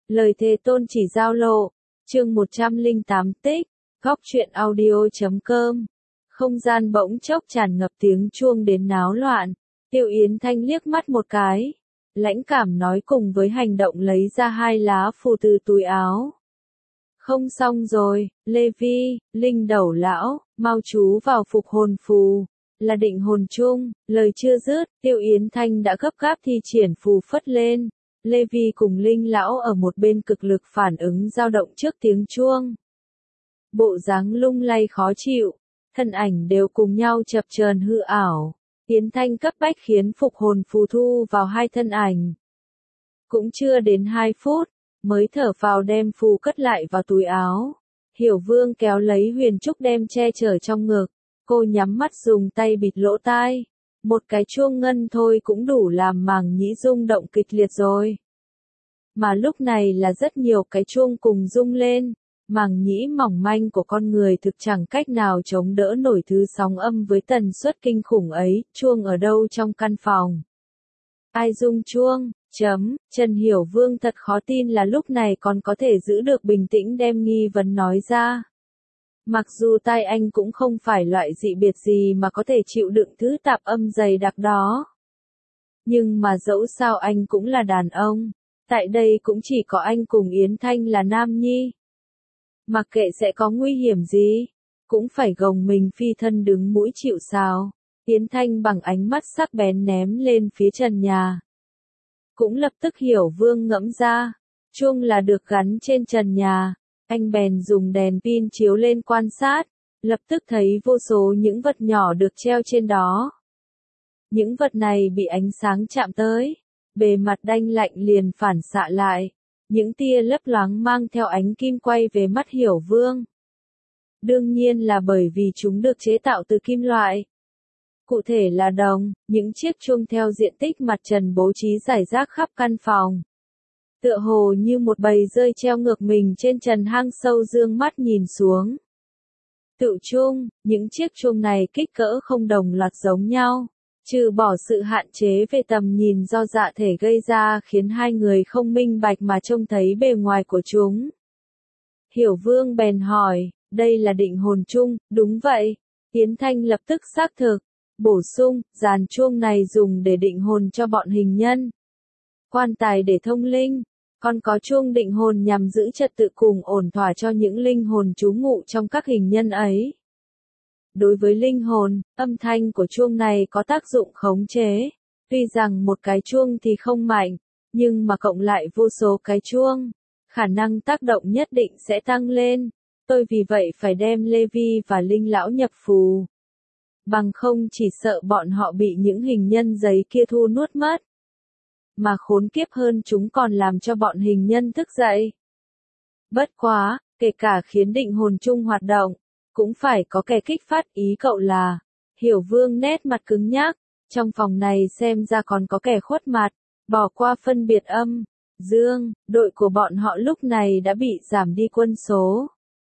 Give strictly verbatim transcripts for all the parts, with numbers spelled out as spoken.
Lời thề tôn chỉ giao lộ, chương một trăm lẻ tám tích, góc truyện audio.com. Không gian bỗng chốc tràn ngập tiếng chuông đến náo loạn, Tiêu Yến Thanh liếc mắt một cái, lãnh cảm nói cùng với hành động lấy ra hai lá phù từ túi áo. Không xong rồi, Lê Vi, Linh Đầu Lão, mau chú vào phục hồn phù, là định hồn chung, lời chưa dứt, Tiêu Yến Thanh đã gấp gáp thi triển phù phất lên. Lê Vi cùng Linh Lão ở một bên cực lực phản ứng dao động trước tiếng chuông. Bộ dáng lung lay khó chịu, thân ảnh đều cùng nhau chập chờn hư ảo. Yến Thanh cấp bách khiến phục hồn phù thu vào hai thân ảnh. Cũng chưa đến hai phút, mới thở phào đem phù cất lại vào túi áo. Hiểu Vương kéo lấy Huyền Trúc đem che chở trong ngực, cô nhắm mắt dùng tay bịt lỗ tai. Một cái chuông ngân thôi cũng đủ làm màng nhĩ rung động kịch liệt rồi. Mà lúc này là rất nhiều cái chuông cùng rung lên, màng nhĩ mỏng manh của con người thực chẳng cách nào chống đỡ nổi thứ sóng âm với tần suất kinh khủng ấy. Chuông ở đâu trong căn phòng? Ai rung chuông? Chấm, Trần Hiểu Vương thật khó tin là lúc này còn có thể giữ được bình tĩnh đem nghi vấn nói ra. Mặc dù tai anh cũng không phải loại dị biệt gì mà có thể chịu đựng thứ tạp âm dày đặc đó. Nhưng mà dẫu sao anh cũng là đàn ông, tại đây cũng chỉ có anh cùng Yến Thanh là nam nhi. Mặc kệ sẽ có nguy hiểm gì, cũng phải gồng mình phi thân đứng mũi chịu sào. Yến Thanh bằng ánh mắt sắc bén ném lên phía trần nhà. Cũng lập tức Hiểu Vương ngẫm ra, chuông là được gắn trên trần nhà. Anh bèn dùng đèn pin chiếu lên quan sát, lập tức thấy vô số những vật nhỏ được treo trên đó. Những vật này bị ánh sáng chạm tới, bề mặt đanh lạnh liền phản xạ lại, những tia lấp loáng mang theo ánh kim quay về mắt Hiểu Vương. Đương nhiên là bởi vì chúng được chế tạo từ kim loại. Cụ thể là đồng, những chiếc chuông theo diện tích mặt trần bố trí rải rác khắp căn phòng. Tựa hồ như một bầy rơi treo ngược mình trên trần hang sâu dương mắt nhìn xuống. Tự chuông, những chiếc chuông này kích cỡ không đồng loạt giống nhau, trừ bỏ sự hạn chế về tầm nhìn do dạ thể gây ra khiến hai người không minh bạch mà trông thấy bề ngoài của chúng. Hiểu Vương bèn hỏi, đây là định hồn chung, đúng vậy. Yến Thanh lập tức xác thực, bổ sung, dàn chuông này dùng để định hồn cho bọn hình nhân. Quan tài để thông linh. Còn có chuông định hồn nhằm giữ trật tự cùng ổn thỏa cho những linh hồn trú ngụ trong các hình nhân ấy. Đối với linh hồn, âm thanh của chuông này có tác dụng khống chế. Tuy rằng một cái chuông thì không mạnh, nhưng mà cộng lại vô số cái chuông, khả năng tác động nhất định sẽ tăng lên. Tôi vì vậy phải đem Lê Vi và Linh Lão nhập phù. Bằng không chỉ sợ bọn họ bị những hình nhân giấy kia thu nuốt mất. Mà khốn kiếp hơn chúng còn làm cho bọn hình nhân thức dậy. Bất quá, kể cả khiến định hồn chung hoạt động, cũng phải có kẻ kích phát. Ý cậu là, Hiểu Vương nét mặt cứng nhắc, trong phòng này xem ra còn có kẻ khuất mặt, bỏ qua phân biệt âm, dương, đội của bọn họ lúc này đã bị giảm đi quân số.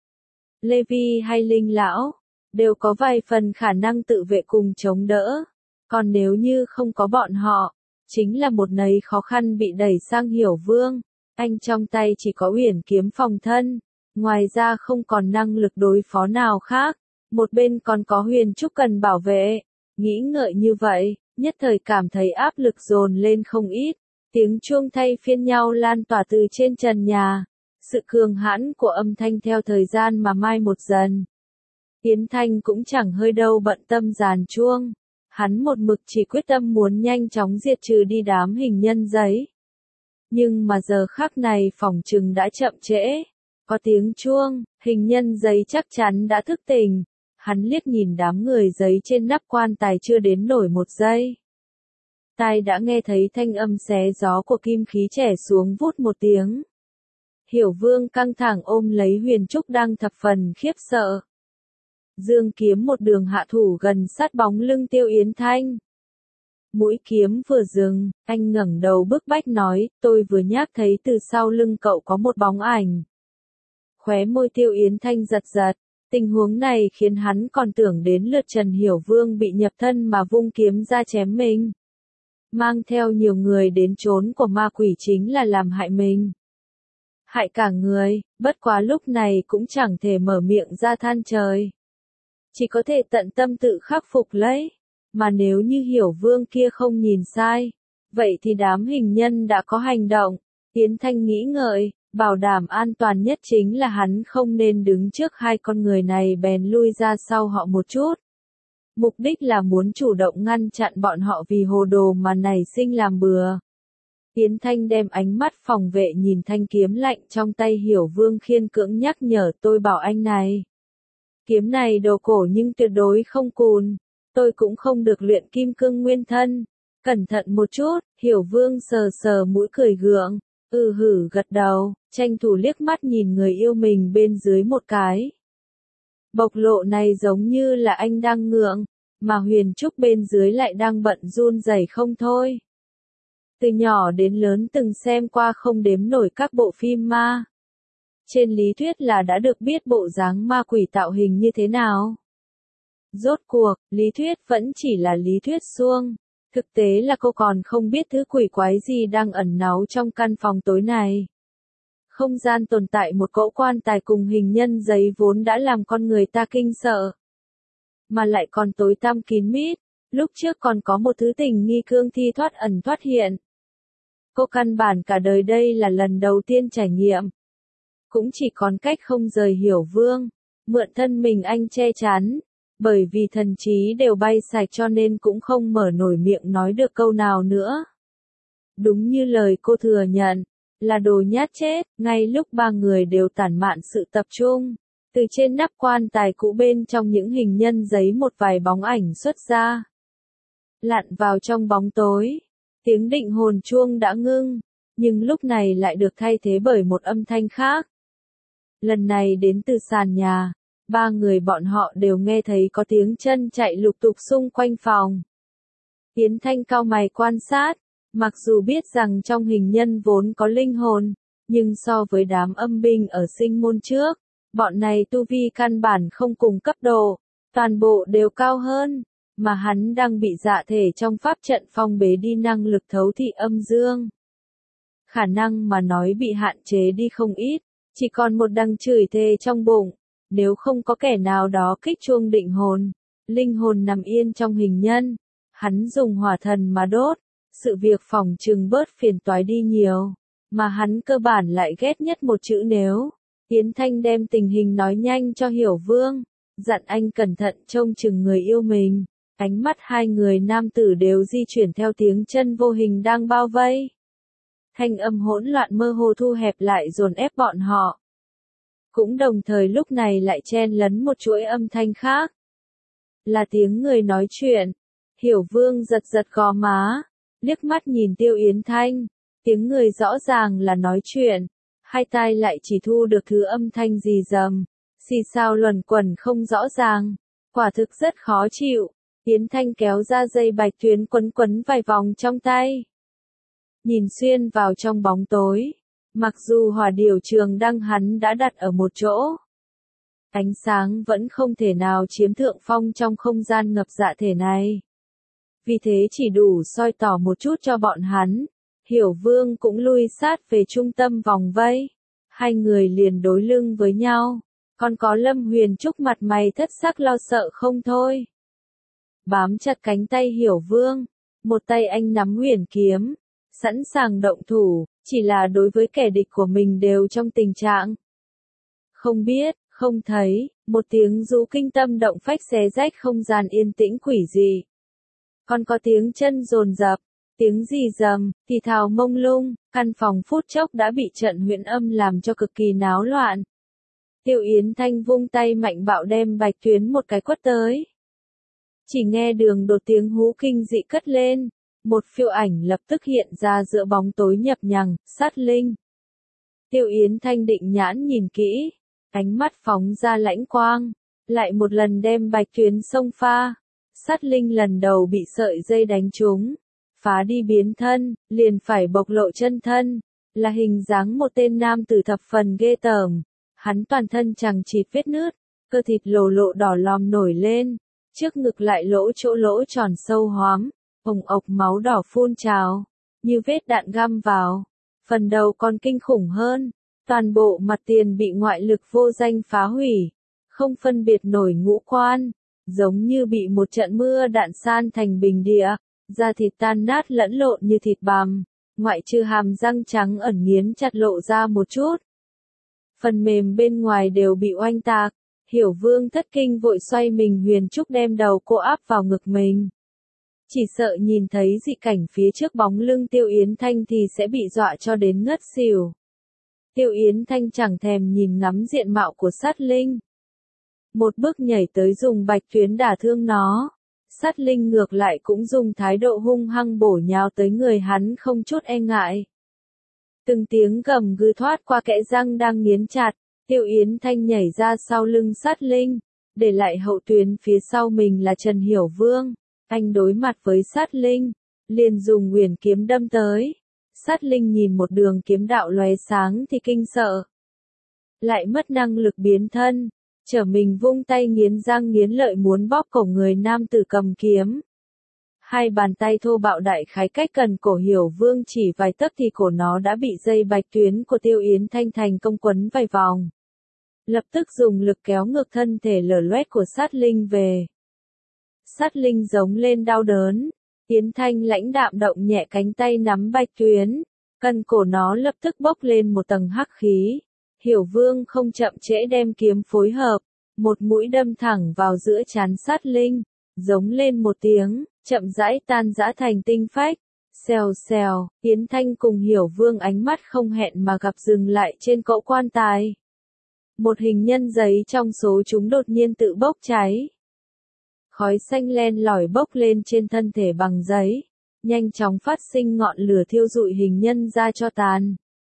Lê Vi hay Linh Lão, đều có vài phần khả năng tự vệ cùng chống đỡ, còn nếu như không có bọn họ, chính là một nấy khó khăn bị đẩy sang Hiểu Vương. Anh trong tay chỉ có uyển kiếm phòng thân, ngoài ra không còn năng lực đối phó nào khác. Một bên còn có Huyền Trúc cần bảo vệ. Nghĩ ngợi như vậy, nhất thời cảm thấy áp lực dồn lên không ít. Tiếng chuông thay phiên nhau lan tỏa từ trên trần nhà. Sự cường hãn của âm thanh theo thời gian mà mai một dần. Yến Thanh cũng chẳng hơi đâu bận tâm dàn chuông. Hắn một mực chỉ quyết tâm muốn nhanh chóng diệt trừ đi đám hình nhân giấy. Nhưng mà giờ khắc này phỏng chừng đã chậm trễ. Có tiếng chuông, hình nhân giấy chắc chắn đã thức tỉnh. Hắn liếc nhìn đám người giấy trên nắp quan tài chưa đến nổi một giây. Tai đã nghe thấy thanh âm xé gió của kim khí chẻ xuống vút một tiếng. Hiểu Vương căng thẳng ôm lấy Huyền Trúc đang thập phần khiếp sợ. Dương kiếm một đường hạ thủ gần sát bóng lưng Tiêu Yến Thanh. Mũi kiếm vừa dừng, anh ngẩng đầu bức bách nói, tôi vừa nhác thấy từ sau lưng cậu có một bóng ảnh. Khóe môi Tiêu Yến Thanh giật giật, tình huống này khiến hắn còn tưởng đến lượt Trần Hiểu Vương bị nhập thân mà vung kiếm ra chém mình. Mang theo nhiều người đến chốn của ma quỷ chính là làm hại mình. hại cả người, bất quá lúc này cũng chẳng thể mở miệng ra than trời. Chỉ có thể tận tâm tự khắc phục lấy, mà nếu như Hiểu Vương kia không nhìn sai, vậy thì đám hình nhân đã có hành động. Yến Thanh nghĩ ngợi, bảo đảm an toàn nhất chính là hắn không nên đứng trước hai con người này bèn lui ra sau họ một chút. Mục đích là muốn chủ động ngăn chặn bọn họ vì hồ đồ mà nảy sinh làm bừa. Yến Thanh đem ánh mắt phòng vệ nhìn thanh kiếm lạnh trong tay Hiểu Vương khiên cưỡng nhắc nhở tôi bảo anh này. Kiếm này đồ cổ nhưng tuyệt đối không cùn, tôi cũng không được luyện kim cương nguyên thân. Cẩn thận một chút, Hiểu Vương sờ sờ mũi cười gượng, ừ hử gật đầu, tranh thủ liếc mắt nhìn người yêu mình bên dưới một cái. Bộc lộ này giống như là anh đang ngượng, mà Huyền Trúc bên dưới lại đang bận run rẩy không thôi. Từ nhỏ đến lớn từng xem qua không đếm nổi các bộ phim ma. Trên lý thuyết là đã được biết bộ dáng ma quỷ tạo hình như thế nào. Rốt cuộc, lý thuyết vẫn chỉ là lý thuyết suông. Thực tế là cô còn không biết thứ quỷ quái gì đang ẩn náu trong căn phòng tối này. Không gian tồn tại một cỗ quan tài cùng hình nhân giấy vốn đã làm con người ta kinh sợ. Mà lại còn tối tăm kín mít, lúc trước còn có một thứ tình nghi cương thi thoát ẩn thoát hiện. Cô căn bản cả đời đây là lần đầu tiên trải nghiệm. Cũng chỉ còn cách không rời Hiểu Vương, mượn thân mình anh che chắn, bởi vì thần trí đều bay sạch cho nên cũng không mở nổi miệng nói được câu nào nữa. Đúng như lời cô thừa nhận, là đồ nhát chết, ngay lúc ba người đều tản mạn sự tập trung, từ trên nắp quan tài cũ bên trong những hình nhân giấy một vài bóng ảnh xuất ra. Lặn vào trong bóng tối, tiếng định hồn chuông đã ngưng, nhưng lúc này lại được thay thế bởi một âm thanh khác. Lần này đến từ sàn nhà, ba người bọn họ đều nghe thấy có tiếng chân chạy lục tục xung quanh phòng. Yến Thanh cau mày quan sát, mặc dù biết rằng trong hình nhân vốn có linh hồn, nhưng so với đám âm binh ở sinh môn trước, bọn này tu vi căn bản không cùng cấp độ, toàn bộ đều cao hơn, mà hắn đang bị dạ thể trong pháp trận phong bế đi năng lực thấu thị âm dương. Khả năng mà nói bị hạn chế đi không ít, chỉ còn một đằng chửi thề trong bụng, nếu không có kẻ nào đó kích chuông định hồn, linh hồn nằm yên trong hình nhân, hắn dùng hỏa thần mà đốt, sự việc phòng trừng bớt phiền toái đi nhiều, mà hắn cơ bản lại ghét nhất một chữ nếu. Yến Thanh đem tình hình nói nhanh cho Hiểu Vương, dặn anh cẩn thận trông chừng người yêu mình. Ánh mắt hai người nam tử đều di chuyển theo tiếng chân vô hình đang bao vây. Thanh âm hỗn loạn mơ hồ thu hẹp lại dồn ép bọn họ. Cũng đồng thời lúc này lại chen lấn một chuỗi âm thanh khác. Là tiếng người nói chuyện. Hiểu Vương giật giật gò má, liếc mắt nhìn Tiêu Yến Thanh. Tiếng người rõ ràng là nói chuyện, hai tai lại chỉ thu được thứ âm thanh rì rầm, xì xào luẩn quẩn không rõ ràng. Quả thực rất khó chịu. Yến Thanh kéo ra dây bạch tuyến quấn quấn vài vòng trong tay. Nhìn xuyên vào trong bóng tối, mặc dù hỏa điều trường đăng hắn đã đặt ở một chỗ. Ánh sáng vẫn không thể nào chiếm thượng phong trong không gian ngập dạ thể này. Vì thế chỉ đủ soi tỏ một chút cho bọn hắn. Hiểu Vương cũng lui sát về trung tâm vòng vây. Hai người liền đối lưng với nhau. Còn có Lâm Huyền Trúc mặt mày thất sắc lo sợ không thôi. Bám chặt cánh tay Hiểu Vương, một tay anh nắm huyền kiếm, sẵn sàng động thủ, chỉ là đối với kẻ địch của mình đều trong tình trạng không biết, không thấy, một tiếng rú kinh tâm động phách xé rách không gian yên tĩnh quỷ dị. Còn có tiếng chân dồn dập, tiếng rì rầm, thì thào mông lung, căn phòng phút chốc đã bị trận huyễn âm làm cho cực kỳ náo loạn. Tiêu Yến Thanh vung tay mạnh bạo đem bạch tuyến một cái quất tới. Chỉ nghe đường đột tiếng hú kinh dị cất lên, một phiêu ảnh lập tức hiện ra giữa bóng tối nhập nhằng, sát linh. Tiêu Yến Thanh định nhãn nhìn kỹ, ánh mắt phóng ra lãnh quang, lại một lần đem bạch tuyến xông pha. Sát linh lần đầu bị sợi dây đánh trúng, phá đi biến thân, liền phải bộc lộ chân thân, là hình dáng một tên nam tử thập phần ghê tởm. Hắn toàn thân chằng chịt vết nứt, cơ thịt lồ lộ đỏ lòm nổi lên. Trước ngực lại lỗ chỗ lỗ tròn sâu hoắm, hồng ộc máu đỏ phun trào, như vết đạn găm vào. Phần đầu còn kinh khủng hơn, Toàn bộ mặt tiền bị ngoại lực vô danh phá hủy, không phân biệt nổi ngũ quan, giống như bị một trận mưa đạn san thành bình địa, da thịt tan nát lẫn lộn như thịt bằm, ngoại trừ hàm răng trắng ẩn nghiến chặt lộ ra một chút. Phần mềm bên ngoài đều bị oanh tạc, Hiểu Vương thất kinh vội xoay mình huyền trúc đem đầu cô áp vào ngực mình. Chỉ sợ nhìn thấy dị cảnh phía trước bóng lưng Tiêu Yến Thanh thì sẽ bị dọa cho đến ngất xỉu. Tiêu Yến Thanh chẳng thèm nhìn ngắm diện mạo của sát linh. Một bước nhảy tới dùng bạch tuyến đả thương nó. Sát linh ngược lại cũng dùng thái độ hung hăng bổ nhào tới người hắn không chút e ngại. Từng tiếng gầm gừ thoát qua kẽ răng đang nghiến chặt, Tiêu Yến Thanh nhảy ra sau lưng sát linh, để lại hậu tuyến phía sau mình là Trần Hiểu Vương. Anh đối mặt với sát linh, liền dùng huyền kiếm đâm tới. Sát linh nhìn một đường kiếm đạo lóe sáng thì kinh sợ. Lại mất năng lực biến thân, trở mình vung tay nghiến răng nghiến lợi muốn bóp cổ người nam tử cầm kiếm. Hai bàn tay thô bạo đại khái cách gần cổ Hiểu Vương chỉ vài tấc thì cổ nó đã bị dây bạch tuyến của Tiêu Yến Thanh thành công quấn vài vòng. Lập tức dùng lực kéo ngược thân thể lở loét của sát linh về. Sát linh giống lên đau đớn, Yến Thanh lãnh đạm động nhẹ cánh tay nắm bạch tuyến, cần cổ nó lập tức bốc lên một tầng hắc khí. Hiểu Vương không chậm trễ đem kiếm phối hợp, một mũi đâm thẳng vào giữa trán sát linh, giống lên một tiếng, chậm rãi tan rã thành tinh phách. Xèo xèo, Yến Thanh cùng Hiểu Vương ánh mắt không hẹn mà gặp dừng lại trên cỗ quan tài. Một hình nhân giấy trong số chúng đột nhiên tự bốc cháy. Khói xanh len lỏi bốc lên trên thân thể bằng giấy, nhanh chóng phát sinh ngọn lửa thiêu rụi hình nhân ra cho tàn.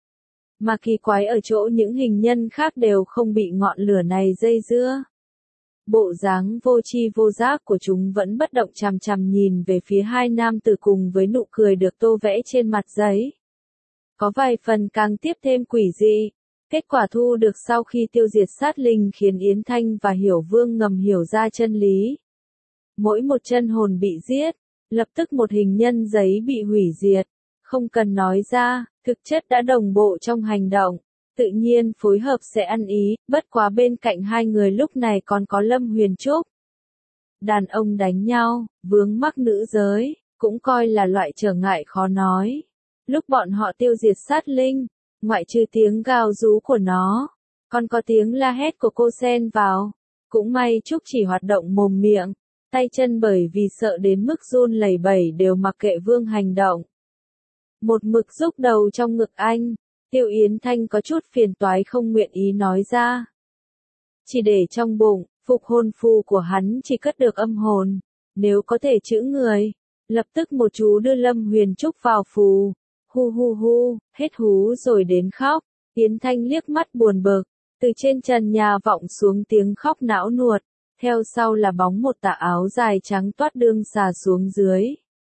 Mà kỳ quái ở chỗ những hình nhân khác đều không bị ngọn lửa này dây dưa. Bộ dáng vô tri vô giác của chúng vẫn bất động chằm chằm nhìn về phía hai nam tử cùng với nụ cười được tô vẽ trên mặt giấy. Có vài phần càng tiếp thêm quỷ dị. Kết quả thu được sau khi tiêu diệt sát linh khiến Yến Thanh và Hiểu Vương ngầm hiểu ra chân lý. Mỗi một chân hồn bị giết, lập tức một hình nhân giấy bị hủy diệt. Không cần nói ra, thực chất đã đồng bộ trong hành động, tự nhiên phối hợp sẽ ăn ý, bất quá bên cạnh hai người lúc này còn có Lâm Huyền Trúc. Đàn ông đánh nhau, vướng mắc nữ giới, cũng coi là loại trở ngại khó nói. Lúc bọn họ tiêu diệt sát linh, ngoại trừ tiếng gào rú của nó, còn có tiếng la hét của cô xen vào. Cũng may Trúc chỉ hoạt động mồm miệng, tay chân bởi vì sợ đến mức run lẩy bẩy đều mặc kệ Vương hành động. Một mực rúc đầu trong ngực anh, Tiêu Yến Thanh có chút phiền toái không nguyện ý nói ra. Chỉ để trong bụng, phục hồn phù của hắn chỉ cất được âm hồn, nếu có thể chữa người, lập tức một chú đưa Lâm Huyền Trúc vào phù. Hu hu hu, hết hú rồi đến khóc. Yến Thanh liếc mắt buồn bực, từ trên trần nhà vọng xuống tiếng khóc não nuột, theo sau là bóng một tà áo dài trắng toát đương xà xuống dưới.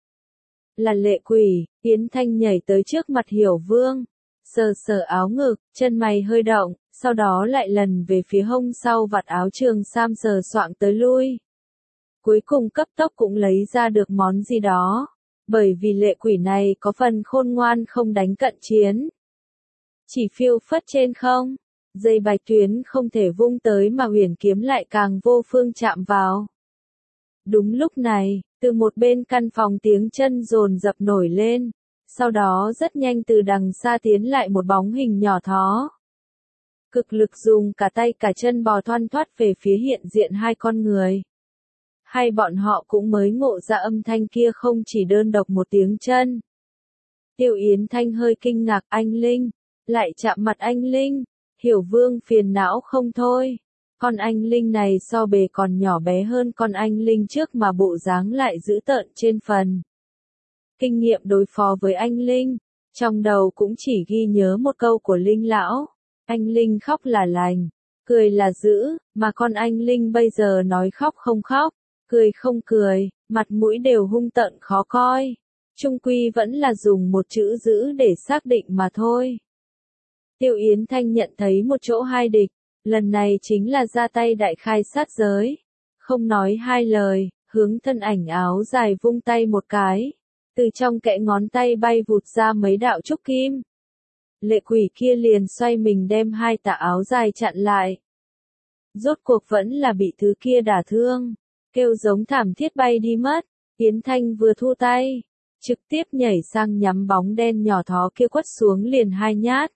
Là lệ quỷ. Yến Thanh nhảy tới trước mặt Hiểu Vương, sờ sờ áo ngực, chân mày hơi động, sau đó lại lần về phía hông sau vạt áo trường sam sờ soạng tới lui. Cuối cùng cấp tốc cũng lấy ra được món gì đó. Bởi vì lệ quỷ này có phần khôn ngoan không đánh cận chiến. Chỉ phiêu phất trên không, dây bạch tuyến không thể vung tới mà huyền kiếm lại càng vô phương chạm vào. Đúng lúc này, từ một bên căn phòng tiếng chân dồn dập nổi lên, sau đó rất nhanh từ đằng xa tiến lại một bóng hình nhỏ thó. Cực lực dùng cả tay cả chân bò thoăn thoắt về phía hiện diện hai con người. Hay bọn họ cũng mới ngộ ra âm thanh kia không chỉ đơn độc một tiếng chân. Tiêu Yến Thanh hơi kinh ngạc, anh Linh, lại chạm mặt anh Linh. Hiểu Vương phiền não không thôi. Con anh Linh này so bề còn nhỏ bé hơn con anh Linh trước mà bộ dáng lại dữ tợn trên phần. Kinh nghiệm đối phó với anh Linh, trong đầu cũng chỉ ghi nhớ một câu của Linh lão. Anh Linh khóc là lành, cười là dữ, mà con anh Linh bây giờ nói khóc không khóc. Cười không cười, mặt mũi đều hung tợn khó coi. Trung quy vẫn là dùng một chữ giữ để xác định mà thôi. Tiêu Yến Thanh nhận thấy một chỗ hai địch, lần này chính là ra tay đại khai sát giới. Không nói hai lời, hướng thân ảnh áo dài vung tay một cái. Từ trong kẽ ngón tay bay vụt ra mấy đạo trúc kim. lệ quỷ kia liền xoay mình đem hai tà áo dài chặn lại. Rốt cuộc vẫn là bị thứ kia đả thương, kêu giống thảm thiết bay đi mất. Yến Thanh vừa thu tay, trực tiếp nhảy sang nhắm bóng đen nhỏ thó kia quất xuống liền hai nhát.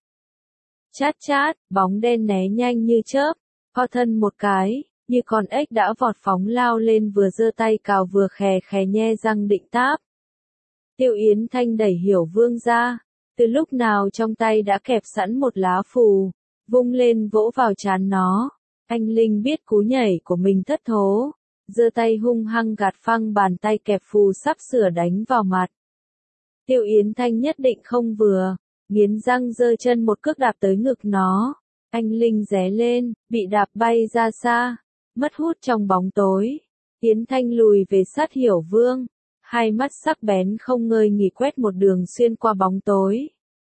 Chát chát, bóng đen né nhanh như chớp, co thân một cái, như con ếch đã vọt phóng lao lên, vừa giơ tay cào vừa khè khè nhe răng định táp. Tiêu Yến Thanh đẩy Hiểu Vương ra, từ lúc nào trong tay đã kẹp sẵn một lá phù, vung lên vỗ vào trán nó. Anh Linh biết cú nhảy của mình thất thố, giơ tay hung hăng gạt phăng bàn tay kẹp phù sắp sửa đánh vào mặt. Tiêu Yến Thanh nhất định không vừa, nghiến răng giơ chân một cước đạp tới ngực nó. Anh Linh ré lên, bị đạp bay ra xa, mất hút trong bóng tối. Yến Thanh lùi về sát Hiểu Vương, hai mắt sắc bén không ngơi nghỉ quét một đường xuyên qua bóng tối.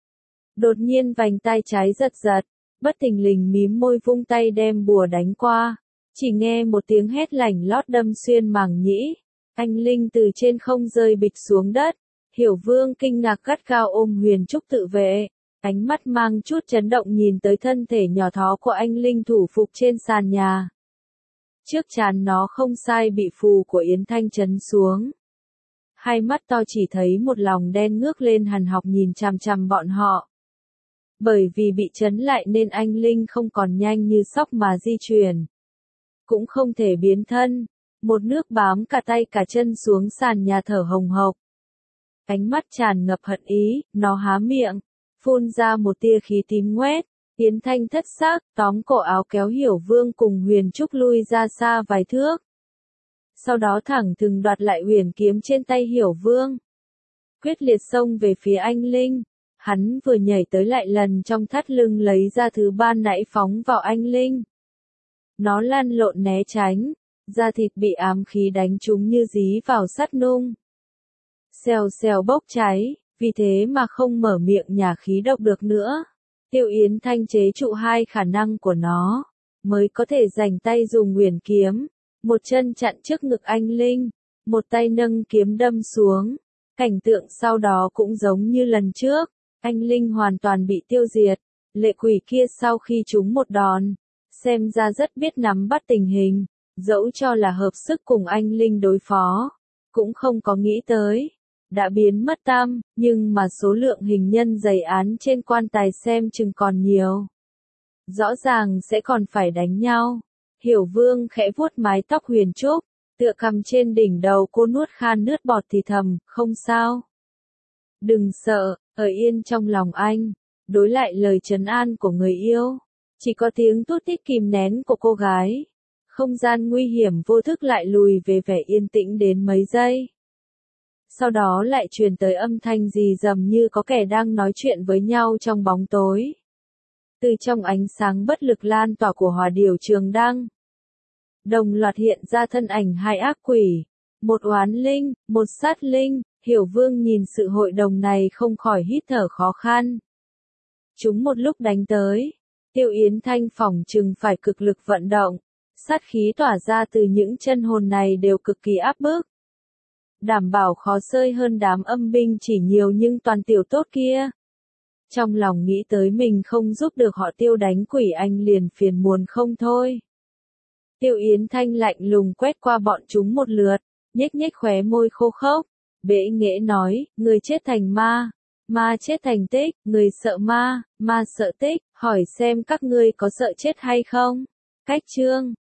Đột nhiên vành tay trái giật giật, bất thình lình mím môi vung tay đem bùa đánh qua, chỉ nghe một tiếng hét lạnh lót đâm xuyên màng nhĩ. Anh Linh từ trên không rơi bịch xuống đất. Hiểu Vương kinh ngạc gắt gao ôm Huyền Trúc tự vệ, ánh mắt mang chút chấn động nhìn tới thân thể nhỏ thó của anh Linh thủ phục trên sàn nhà. Trước trán nó không sai bị phù của Yến Thanh chấn xuống. Hai mắt to chỉ thấy một lòng đen ngước lên hằn học nhìn chằm chằm bọn họ. Bởi vì bị chấn lại nên anh Linh không còn nhanh như sóc mà di chuyển. Cũng không thể biến thân, một nước bám cả tay cả chân xuống sàn nhà thở hồng hộc. Ánh mắt tràn ngập hận ý, nó há miệng, phun ra một tia khí tím ngoét. Yến Thanh thất xác, tóm cổ áo kéo Hiểu Vương cùng Huyền Trúc lui ra xa vài thước. Sau đó thẳng thừng đoạt lại huyền kiếm trên tay Hiểu Vương. Quyết liệt xông về phía anh Linh. Hắn vừa nhảy tới lại lần trong thắt lưng lấy ra thứ ban nãy phóng vào anh Linh. Nó lăn lộn né tránh, da thịt bị ám khí đánh trúng như dí vào sắt nung. Xèo xèo bốc cháy, vì thế mà không mở miệng nhả khí độc được nữa. Tiêu Yến Thanh chế trụ hai khả năng của nó, mới có thể rảnh tay dùng huyền kiếm, một chân chặn trước ngực anh Linh, một tay nâng kiếm đâm xuống. Cảnh tượng sau đó cũng giống như lần trước, anh Linh hoàn toàn bị tiêu diệt. Lệ quỷ kia sau khi trúng một đòn, xem ra rất biết nắm bắt tình hình, dẫu cho là hợp sức cùng anh Linh đối phó, cũng không có nghĩ tới. Đã biến mất tăm, nhưng mà số lượng hình nhân dày án trên quan tài xem chừng còn nhiều. Rõ ràng sẽ còn phải đánh nhau. Hiểu Vương khẽ vuốt mái tóc Huyền Trúc, tựa cầm trên đỉnh đầu cô nuốt khan nước bọt thì thầm, không sao. Đừng sợ, ở yên trong lòng anh. Đối lại lời trấn an của người yêu, chỉ có tiếng tút tít kìm nén của cô gái. Không gian nguy hiểm vô thức lại lùi về vẻ yên tĩnh đến mấy giây. Sau đó lại truyền tới âm thanh rì rầm như có kẻ đang nói chuyện với nhau trong bóng tối. Từ trong ánh sáng bất lực lan tỏa của hỏa điểu trường đăng, đồng loạt hiện ra thân ảnh hai ác quỷ, một oán linh, một sát linh. Hiểu Vương nhìn sự hội đồng này không khỏi hít thở khó khăn. Chúng một lúc đánh tới, Tiêu Yến Thanh phỏng chừng phải cực lực vận động, sát khí tỏa ra từ những chân hồn này đều cực kỳ áp bức. Đảm bảo khó xơi hơn đám âm binh chỉ nhiều nhưng toàn tiểu tốt kia. Trong lòng nghĩ tới mình không giúp được họ Tiêu đánh quỷ anh liền phiền muộn không thôi. Tiêu Yến Thanh lạnh lùng quét qua bọn chúng một lượt, nhếch nhếch khóe môi khô khốc, bẽ nghễ nói, người chết thành ma, ma chết thành tích, người sợ ma, ma sợ tích, hỏi xem các ngươi có sợ chết hay không. Cách chương